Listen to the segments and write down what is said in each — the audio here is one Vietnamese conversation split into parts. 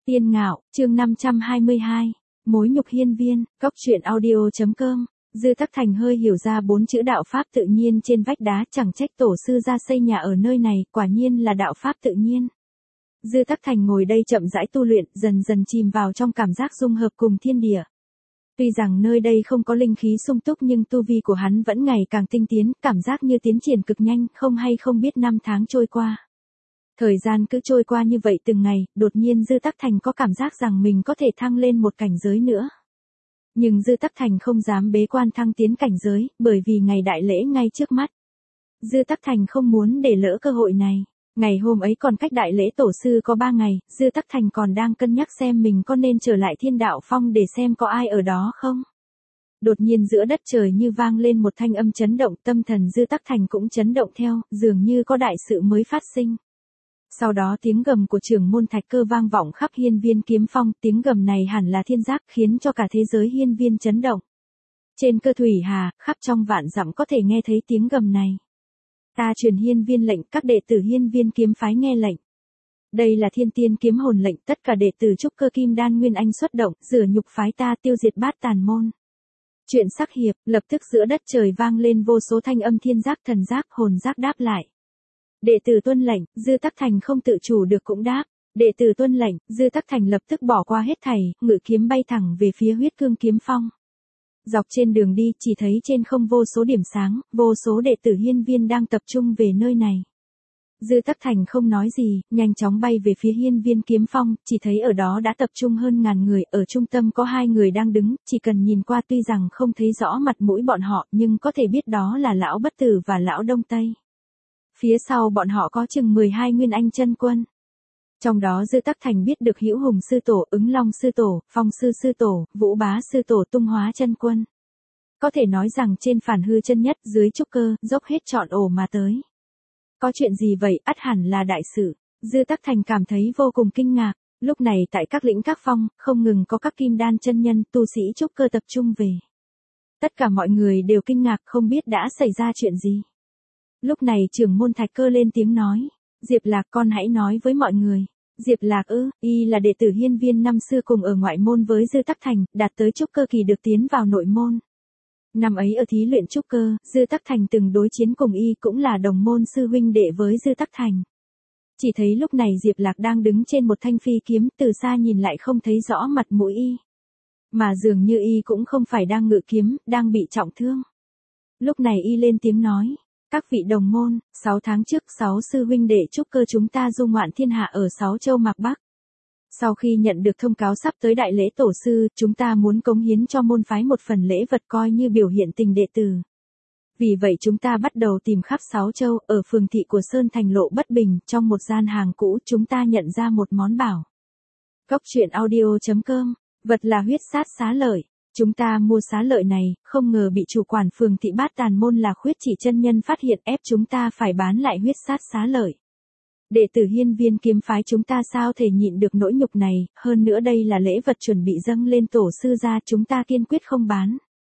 Tiên Ngạo, chương 522, mối nhục hiên viên, góc truyện audio.com. Dư Tắc Thành hơi hiểu ra 4 chữ đạo pháp tự nhiên trên vách đá, chẳng trách tổ sư ra xây nhà ở nơi này, quả nhiên là đạo pháp tự nhiên. Dư Tắc Thành ngồi đây chậm rãi tu luyện, dần dần chìm vào trong cảm giác dung hợp cùng thiên địa. Tuy rằng nơi đây không có linh khí sung túc nhưng tu vi của hắn vẫn ngày càng tinh tiến, cảm giác như tiến triển cực nhanh, không hay không biết năm tháng trôi qua. Thời gian cứ trôi qua như vậy từng ngày, đột nhiên Dư Tắc Thành có cảm giác rằng mình có thể thăng lên một cảnh giới nữa. Nhưng Dư Tắc Thành không dám bế quan thăng tiến cảnh giới, bởi vì ngày đại lễ ngay trước mắt. Dư Tắc Thành không muốn để lỡ cơ hội này. Ngày hôm ấy còn cách đại lễ tổ sư có 3 ngày, Dư Tắc Thành còn đang cân nhắc xem mình có nên trở lại Thiên Đạo Phong để xem có ai ở đó không. Đột nhiên giữa đất trời như vang lên một thanh âm chấn động, tâm thần Dư Tắc Thành cũng chấn động theo, dường như có đại sự mới phát sinh. Sau đó tiếng gầm của trưởng môn Thạch Cơ vang vọng khắp hiên viên kiếm phong, tiếng gầm này hẳn là thiên giác khiến cho cả thế giới hiên viên chấn động. Trên cơ thủy hà, khắp trong vạn dặm có thể nghe thấy tiếng gầm này. Ta truyền hiên viên lệnh, các đệ tử hiên viên kiếm phái nghe lệnh. Đây là thiên tiên kiếm hồn lệnh, tất cả đệ tử trúc cơ kim đan nguyên anh xuất động, rửa nhục phái ta tiêu diệt bát tàn môn. Chuyện sắc hiệp, lập tức giữa đất trời vang lên vô số thanh âm thiên giác thần giác hồn giác đáp lại. Đệ tử tuân lệnh, Dư Tắc Thành không tự chủ được cũng đáp. Đệ tử tuân lệnh, Dư Tắc Thành lập tức bỏ qua hết thảy, ngự kiếm bay thẳng về phía huyết cương kiếm phong. Dọc trên đường đi chỉ thấy trên không vô số điểm sáng, vô số đệ tử hiên viên đang tập trung về nơi này. Dư Tắc Thành không nói gì, nhanh chóng bay về phía hiên viên kiếm phong, chỉ thấy ở đó đã tập trung hơn ngàn người, ở trung tâm có 2 người đang đứng, chỉ cần nhìn qua tuy rằng không thấy rõ mặt mũi bọn họ nhưng có thể biết đó là lão Bất Tử và lão Đông Tây. Phía sau bọn họ có chừng 12 nguyên anh chân quân. Trong đó Dư Tắc Thành biết được Hữu Hùng sư tổ, Ứng Long sư tổ, Phong sư sư tổ, Vũ Bá sư tổ, Tung Hóa chân quân. Có thể nói rằng trên phản hư chân nhất, dưới trúc cơ, dốc hết trọn ổ mà tới. Có chuyện gì vậy, ắt hẳn là đại sự. Dư Tắc Thành cảm thấy vô cùng kinh ngạc. Lúc này tại các lĩnh các phong, không ngừng có các kim đan chân nhân, tu sĩ trúc cơ tập trung về. Tất cả mọi người đều kinh ngạc không biết đã xảy ra chuyện gì. Lúc này trưởng môn Thạch Cơ lên tiếng nói, Diệp Lạc con hãy nói với mọi người. Diệp Lạc y là đệ tử hiên viên năm xưa cùng ở ngoại môn với Dư Tắc Thành, đạt tới trúc cơ kỳ được tiến vào nội môn. Năm ấy ở thí luyện trúc cơ, Dư Tắc Thành từng đối chiến cùng y cũng là đồng môn sư huynh đệ với Dư Tắc Thành. Chỉ thấy lúc này Diệp Lạc đang đứng trên một thanh phi kiếm, từ xa nhìn lại không thấy rõ mặt mũi y. Mà dường như y cũng không phải đang ngự kiếm, đang bị trọng thương. Lúc này y lên tiếng nói. Các vị đồng môn, 6 tháng trước 6 sư huynh đệ trúc cơ chúng ta du ngoạn thiên hạ ở 6 châu mạc Bắc. Sau khi nhận được thông cáo sắp tới đại lễ tổ sư, chúng ta muốn cống hiến cho môn phái một phần lễ vật coi như biểu hiện tình đệ tử. Vì vậy chúng ta bắt đầu tìm khắp 6 châu, ở phường thị của Sơn Thành lộ Bất Bình, trong một gian hàng cũ chúng ta nhận ra một món bảo. Góc truyện audio.com, vật là huyết sát xá lợi. Chúng ta mua xá lợi này, không ngờ bị chủ quản phường thị bát tàn môn là Khuyết Chỉ chân nhân phát hiện ép chúng ta phải bán lại huyết sát xá lợi. Đệ tử hiên viên kiếm phái chúng ta sao thể nhịn được nỗi nhục này, hơn nữa đây là lễ vật chuẩn bị dâng lên tổ sư gia, chúng ta kiên quyết không bán.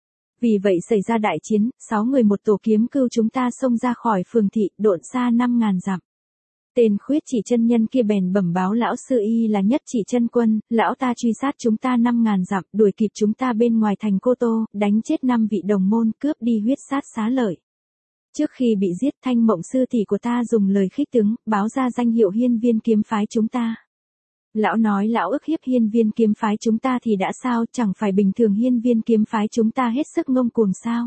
Vì vậy xảy ra đại chiến, 6 người một tổ kiếm cưu chúng ta xông ra khỏi phường thị, độn xa 5.000 dặm. Tên Khuyết Chỉ chân nhân kia bèn bẩm báo lão sư y là Nhất Chỉ chân quân, lão ta truy sát chúng ta 5.000 dặm, đuổi kịp chúng ta bên ngoài thành Cô Tô, đánh chết 5 vị đồng môn, cướp đi huyết sát xá lợi. Trước khi bị giết, Thanh Mộng sư tỷ của ta dùng lời khích tướng, báo ra danh hiệu hiên viên kiếm phái chúng ta. Lão nói lão ức hiếp hiên viên kiếm phái chúng ta thì đã sao, chẳng phải bình thường hiên viên kiếm phái chúng ta hết sức ngông cuồng sao?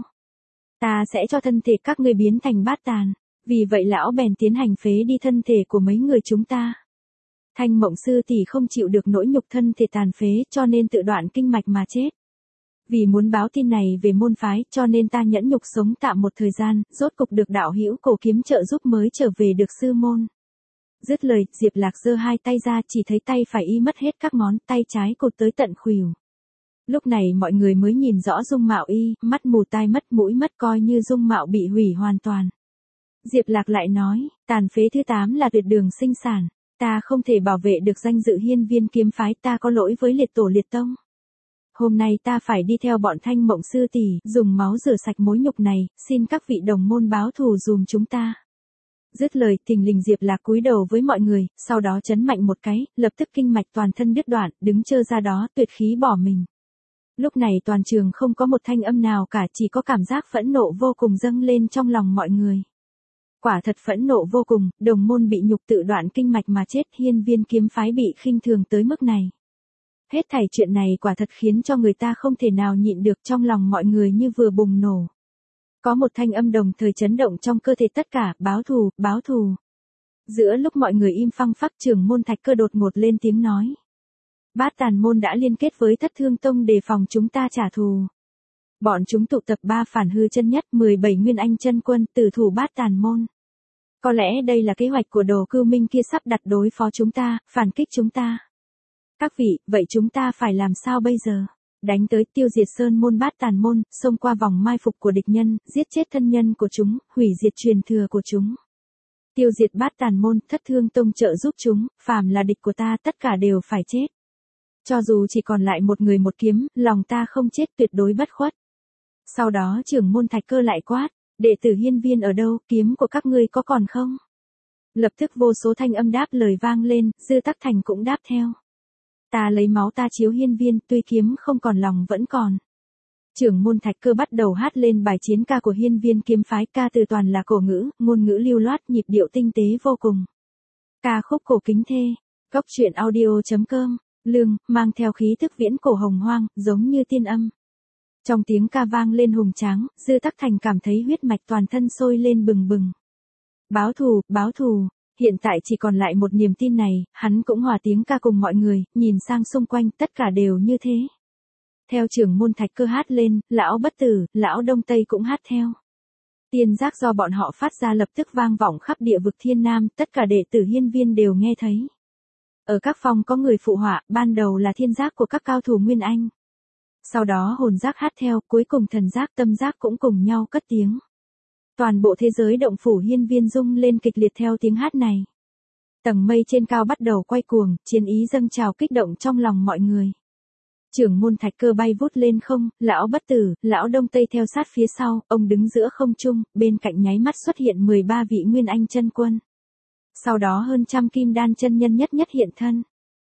Ta sẽ cho thân thể các ngươi biến thành bát tàn. Vì vậy lão bèn tiến hành phế đi thân thể của mấy người chúng ta. Thanh Mộng sư tỷ không chịu được nỗi nhục thân thể tàn phế cho nên tự đoạn kinh mạch mà chết. Vì muốn báo tin này về môn phái cho nên ta nhẫn nhục sống tạm một thời gian, rốt cục được đạo hữu Cổ Kiếm trợ giúp mới trở về được sư môn. Dứt lời, Diệp Lạc giơ 2 tay ra, chỉ thấy tay phải y mất hết các ngón, tay trái cụt tới tận khuỷu. Lúc này mọi người mới nhìn rõ dung mạo y, mắt mù tai mất mũi mất, coi như dung mạo bị hủy hoàn toàn. Diệp Lạc lại nói, tàn phế thứ 8 là tuyệt đường sinh sản, ta không thể bảo vệ được danh dự hiên viên kiếm phái, ta có lỗi với liệt tổ liệt tông. Hôm nay ta phải đi theo bọn Thanh Mộng sư tỷ, dùng máu rửa sạch mối nhục này, xin các vị đồng môn báo thù dùm chúng ta. Dứt lời, thình lình Diệp Lạc cúi đầu với mọi người, sau đó chấn mạnh một cái, lập tức kinh mạch toàn thân đứt đoạn, đứng trơ ra đó, tuyệt khí bỏ mình. Lúc này toàn trường không có một thanh âm nào cả, chỉ có cảm giác phẫn nộ vô cùng dâng lên trong lòng mọi người. Quả thật phẫn nộ vô cùng, đồng môn bị nhục tự đoạn kinh mạch mà chết, hiên viên kiếm phái bị khinh thường tới mức này. Hết thảy chuyện này quả thật khiến cho người ta không thể nào nhịn được, trong lòng mọi người như vừa bùng nổ. Có một thanh âm đồng thời chấn động trong cơ thể tất cả, báo thù, báo thù. Giữa lúc mọi người im phăng phắc, trưởng môn Thạch Cơ đột ngột lên tiếng nói. Bát Tàn môn đã liên kết với Thất Thương Tông đề phòng chúng ta trả thù. Bọn chúng tụ tập 3 phản hư chân nhất, 17 nguyên anh chân quân, tử thủ Bát Tàn môn. Có lẽ đây là kế hoạch của Đồ Cưu Minh kia sắp đặt đối phó chúng ta, phản kích chúng ta. Các vị, vậy chúng ta phải làm sao bây giờ? Đánh tới, tiêu diệt Sơn môn Bát Tàn môn, xông qua vòng mai phục của địch nhân, giết chết thân nhân của chúng, hủy diệt truyền thừa của chúng. Tiêu diệt Bát Tàn môn, Thất Thương Tông trợ giúp chúng, phàm là địch của ta tất cả đều phải chết. Cho dù chỉ còn lại một người một kiếm, lòng ta không chết, tuyệt đối bất khuất. Sau đó trưởng môn Thạch Cơ lại quát, đệ tử hiên viên ở đâu, kiếm của các ngươi có còn không? Lập tức vô số thanh âm đáp lời vang lên, Dư Tắc Thành cũng đáp theo. Ta lấy máu ta chiếu hiên viên, tuy kiếm không còn lòng vẫn còn. Trưởng môn Thạch Cơ bắt đầu hát lên bài chiến ca của hiên viên kiếm phái, ca từ toàn là cổ ngữ, ngôn ngữ lưu loát, nhịp điệu tinh tế vô cùng. Ca khúc cổ kính thê, Cốc truyện audio.com, lương, mang theo khí thức viễn cổ hồng hoang, giống như tiên âm. Trong tiếng ca vang lên hùng tráng, Dư Tắc Thành cảm thấy huyết mạch toàn thân sôi lên bừng bừng. Báo thù, báo thù. Hiện tại chỉ còn lại một niềm tin này, hắn cũng hòa tiếng ca cùng mọi người, nhìn sang xung quanh, tất cả đều như thế. Theo trưởng môn Thạch Cơ hát lên, lão Bất Tử, lão Đông Tây cũng hát theo. Tiên giác do bọn họ phát ra lập tức vang vọng khắp địa vực Thiên Nam, tất cả đệ tử hiên viên đều nghe thấy. Ở các phòng có người phụ họa, ban đầu là thiên giác của các cao thủ Nguyên Anh. Sau đó hồn giác hát theo, cuối cùng thần giác tâm giác cũng cùng nhau cất tiếng. Toàn bộ thế giới động phủ hiên viên rung lên kịch liệt theo tiếng hát này. Tầng mây trên cao bắt đầu quay cuồng, chiến ý dâng trào kích động trong lòng mọi người. Trưởng môn Thạch Cơ bay vút lên không, lão Bất Tử, lão Đông Tây theo sát phía sau, ông đứng giữa không trung, bên cạnh nháy mắt xuất hiện 13 vị Nguyên Anh chân quân. Sau đó hơn trăm kim đan chân nhân nhất nhất hiện thân.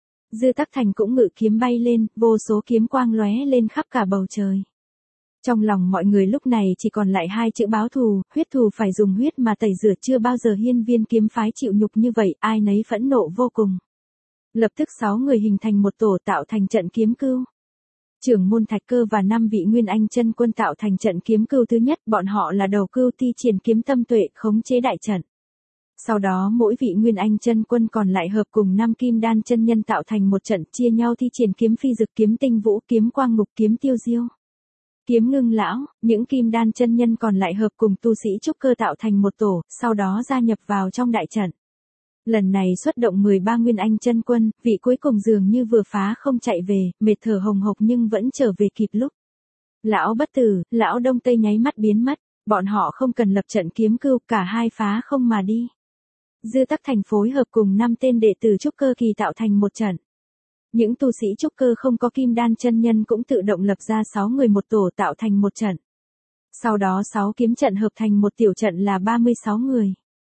Dư Tắc Thành cũng ngự kiếm bay lên, vô số kiếm quang lóe lên khắp cả bầu trời. Trong lòng mọi người lúc này chỉ còn lại 2 chữ báo thù, huyết thù phải dùng huyết mà tẩy rửa, chưa bao giờ hiên viên kiếm phái chịu nhục như vậy, ai nấy phẫn nộ vô cùng. Lập tức 6 người hình thành một tổ tạo thành trận kiếm cưu. Trưởng môn Thạch Cơ và 5 vị Nguyên Anh chân quân tạo thành trận kiếm cưu thứ nhất, bọn họ là đầu cưu thi triển kiếm tâm tuệ khống chế đại trận. Sau đó mỗi vị Nguyên Anh chân quân còn lại hợp cùng 5 kim đan chân nhân tạo thành một trận, chia nhau thi triển kiếm phi dực, kiếm tinh vũ, kiếm quang ngục, kiếm tiêu diêu, kiếm ngưng lão. Những kim đan chân nhân còn lại hợp cùng tu sĩ trúc cơ tạo thành một tổ, sau đó gia nhập vào trong đại trận. Lần này xuất động 13 Nguyên Anh chân quân, vị cuối cùng dường như vừa phá không chạy về, mệt thở hồng hộc nhưng vẫn trở về kịp lúc. Lão Bất Tử, lão Đông Tây nháy mắt biến mất, bọn họ không cần lập trận kiếm cưu, cả hai phá không mà đi. Dư Tắc Thành phối hợp cùng 5 tên đệ tử trúc cơ kỳ tạo thành một trận. Những tu sĩ trúc cơ không có kim đan chân nhân cũng tự động lập ra 6 người một tổ tạo thành một trận. Sau đó 6 kiếm trận hợp thành một tiểu trận là 36 người.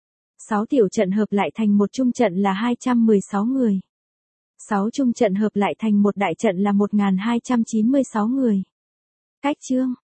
6 tiểu trận hợp lại thành một trung trận là 216 người. 6 trung trận hợp lại thành một đại trận là 1296 người. Cách chương